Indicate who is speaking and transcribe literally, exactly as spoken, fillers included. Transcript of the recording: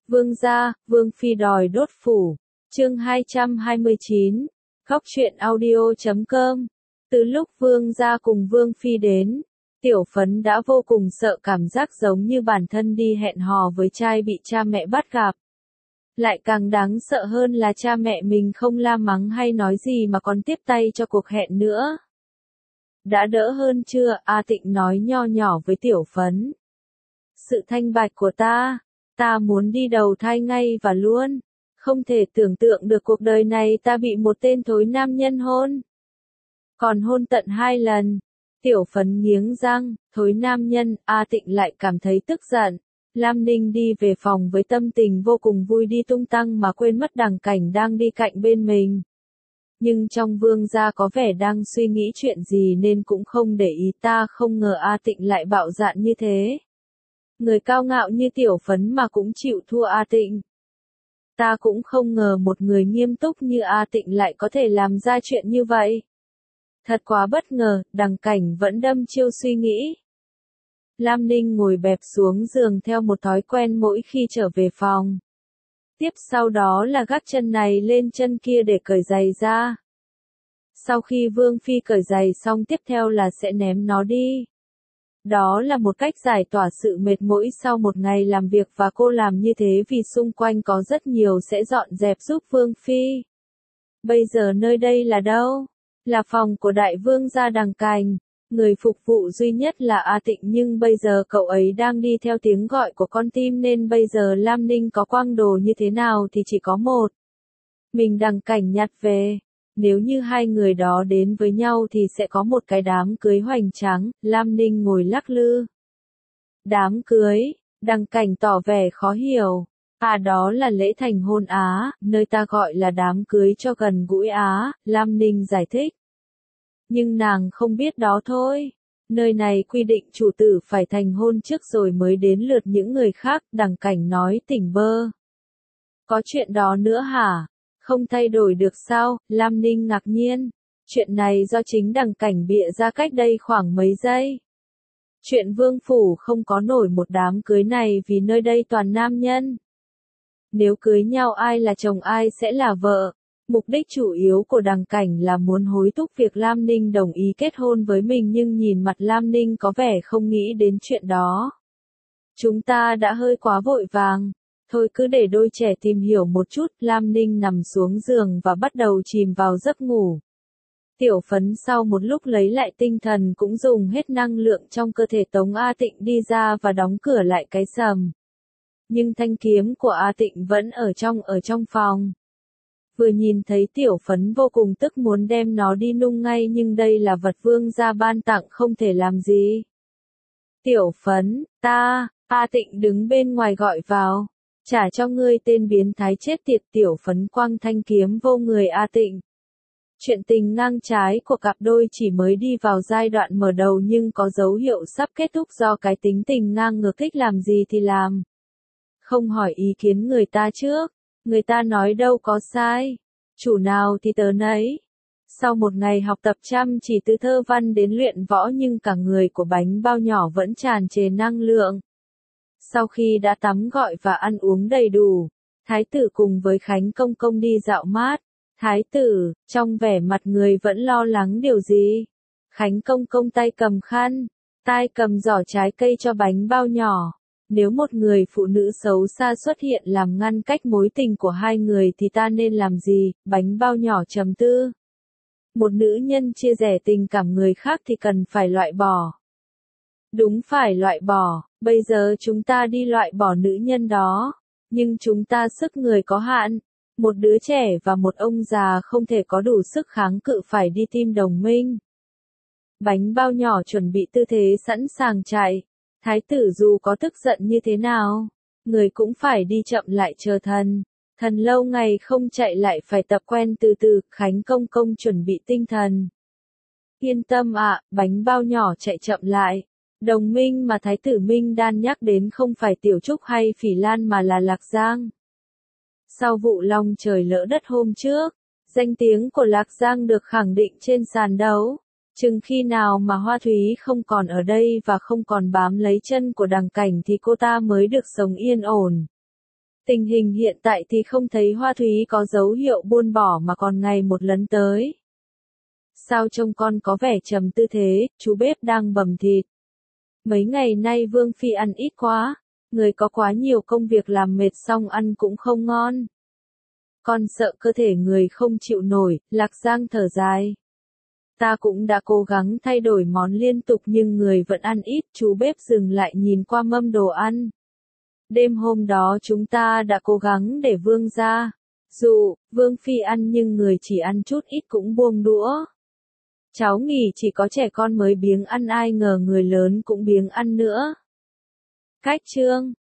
Speaker 1: Vương gia, Vương phi đòi đốt phủ. Chương hai trăm hai mươi chín. Góc truyện audio chấm com. Từ lúc Vương gia cùng Vương phi đến, Tiểu Phấn đã vô cùng sợ, cảm giác giống như bản thân đi hẹn hò với trai bị cha mẹ bắt gặp. Lại càng đáng sợ hơn là cha mẹ mình không la mắng hay nói gì mà còn tiếp tay cho cuộc hẹn nữa. Đã đỡ hơn chưa? A Tịnh nói nho nhỏ với Tiểu Phấn. Sự thanh bạch của ta, ta muốn đi đầu thai ngay và luôn. Không thể tưởng tượng được cuộc đời này ta bị một tên thối nam nhân hôn. Còn hôn tận hai lần. Tiểu Phấn nghiến răng, thối nam nhân. A Tịnh lại cảm thấy tức giận. Lam Ninh đi về phòng với tâm tình vô cùng vui, đi tung tăng mà quên mất Đằng Cảnh đang đi cạnh bên mình. Nhưng trong Vương gia có vẻ đang suy nghĩ chuyện gì nên cũng không để ý. Ta không ngờ A Tịnh lại bạo dạn như thế. Người cao ngạo như Tiểu Phấn mà cũng chịu thua A Tịnh. Ta cũng không ngờ một người nghiêm túc như A Tịnh lại có thể làm ra chuyện như vậy. Thật quá bất ngờ. Đằng Cảnh vẫn đâm chiêu suy nghĩ. Lam Ninh ngồi bẹp xuống giường theo một thói quen mỗi khi trở về phòng. Tiếp sau đó là gác chân này lên chân kia để cởi giày ra. Sau khi Vương phi cởi giày xong, tiếp theo là sẽ ném nó đi. Đó là một cách giải tỏa sự mệt mỏi sau một ngày làm việc, và cô làm như thế vì xung quanh có rất nhiều sẽ dọn dẹp giúp Vương phi. Bây giờ nơi đây là đâu? Là phòng của đại vương gia Đằng Cảnh. Người phục vụ duy nhất là A Tịnh, nhưng bây giờ cậu ấy đang đi theo tiếng gọi của con tim, nên bây giờ Lam Ninh có quang đồ như thế nào thì chỉ có một mình Đằng Cảnh nhặt về. Nếu như hai người đó đến với nhau thì sẽ có một cái đám cưới hoành tráng. Lam Ninh ngồi lắc lư. Đám cưới? Đằng Cảnh tỏ vẻ khó hiểu. À, đó là lễ thành hôn Á, nơi ta gọi là đám cưới cho gần gũi Á. Lam Ninh giải thích. Nhưng nàng không biết đó thôi. Nơi này quy định chủ tử phải thành hôn trước rồi mới đến lượt những người khác. Đằng Cảnh nói tỉnh bơ. Có chuyện đó nữa hả? Không thay đổi được sao? Lam Ninh ngạc nhiên. Chuyện này do chính Đằng Cảnh bịa ra cách đây khoảng mấy giây. Chuyện vương phủ không có nổi một đám cưới này vì nơi đây toàn nam nhân. Nếu cưới nhau ai là chồng ai sẽ là vợ. Mục đích chủ yếu của Đằng Cảnh là muốn hối thúc việc Lam Ninh đồng ý kết hôn với mình, nhưng nhìn mặt Lam Ninh có vẻ không nghĩ đến chuyện đó. Chúng ta đã hơi quá vội vàng. Thôi cứ để đôi trẻ tìm hiểu một chút. Lam Ninh nằm xuống giường và bắt đầu chìm vào giấc ngủ. Tiểu Phấn sau một lúc lấy lại tinh thần cũng dùng hết năng lượng trong cơ thể tống A Tịnh đi ra và đóng cửa lại cái sầm. Nhưng thanh kiếm của A Tịnh vẫn ở trong ở trong phòng. Vừa nhìn thấy Tiểu Phấn vô cùng tức muốn đem nó đi nung ngay, nhưng đây là vật vương gia ban tặng không thể làm gì. Tiểu Phấn, ta, A Tịnh đứng bên ngoài gọi vào. Trả cho ngươi tên biến thái chết tiệt. Tiểu Phấn quăng thanh kiếm vô người A Tịnh. Chuyện tình ngang trái của cặp đôi chỉ mới đi vào giai đoạn mở đầu nhưng có dấu hiệu sắp kết thúc, do cái tính tình ngang ngược thích làm gì thì làm. Không hỏi ý kiến người ta trước. Người ta nói đâu có sai. Chủ nào thì tớ nấy. Sau một ngày học tập chăm chỉ từ thơ văn đến luyện võ, nhưng cả người của bánh bao nhỏ vẫn tràn trề năng lượng. Sau khi đã tắm gội và ăn uống đầy đủ, Thái tử cùng với Khánh Công Công đi dạo mát. Thái tử, trong vẻ mặt người vẫn lo lắng điều gì. Khánh Công Công tay cầm khăn, tay cầm giỏ trái cây cho bánh bao nhỏ. Nếu một người phụ nữ xấu xa xuất hiện làm ngăn cách mối tình của hai người thì ta nên làm gì? Bánh bao nhỏ trầm tư. Một nữ nhân chia rẽ tình cảm người khác thì cần phải loại bỏ. Đúng, phải loại bỏ. Bây giờ chúng ta đi loại bỏ nữ nhân đó. Nhưng chúng ta sức người có hạn. Một đứa trẻ và một ông già không thể có đủ sức kháng cự, phải đi tìm đồng minh. Bánh bao nhỏ chuẩn bị tư thế sẵn sàng chạy. Thái tử dù có tức giận như thế nào, người cũng phải đi chậm lại chờ thần. Thần lâu ngày không chạy lại phải tập quen từ từ. Khánh Công Công chuẩn bị tinh thần. Yên tâm ạ, bánh bao nhỏ chạy chậm lại. Đồng minh mà Thái tử Minh Đan nhắc đến không phải Tiểu Trúc hay Phỉ Lan mà là Lạc Giang. Sau vụ long trời lỡ đất hôm trước, danh tiếng của Lạc Giang được khẳng định trên sàn đấu. Chừng khi nào mà Hoa Thúy không còn ở đây và không còn bám lấy chân của Đằng Cảnh thì cô ta mới được sống yên ổn. Tình hình hiện tại thì không thấy Hoa Thúy có dấu hiệu buông bỏ mà còn ngày một lấn tới. Sao trông con có vẻ trầm tư thế, chú bếp đang bầm thịt. Mấy ngày nay Vương Phi ăn ít quá, người có quá nhiều công việc làm mệt xong ăn cũng không ngon. Con sợ cơ thể người không chịu nổi, Lạc Giang thở dài. Ta cũng đã cố gắng thay đổi món liên tục nhưng người vẫn ăn ít, chú bếp dừng lại nhìn qua mâm đồ ăn. Đêm hôm đó chúng ta đã cố gắng để Vương ra. Dù, Vương Phi ăn nhưng người chỉ ăn chút ít cũng buông đũa. Cháu nghĩ chỉ có trẻ con mới biếng ăn ai ngờ người lớn cũng biếng ăn nữa. Cách chương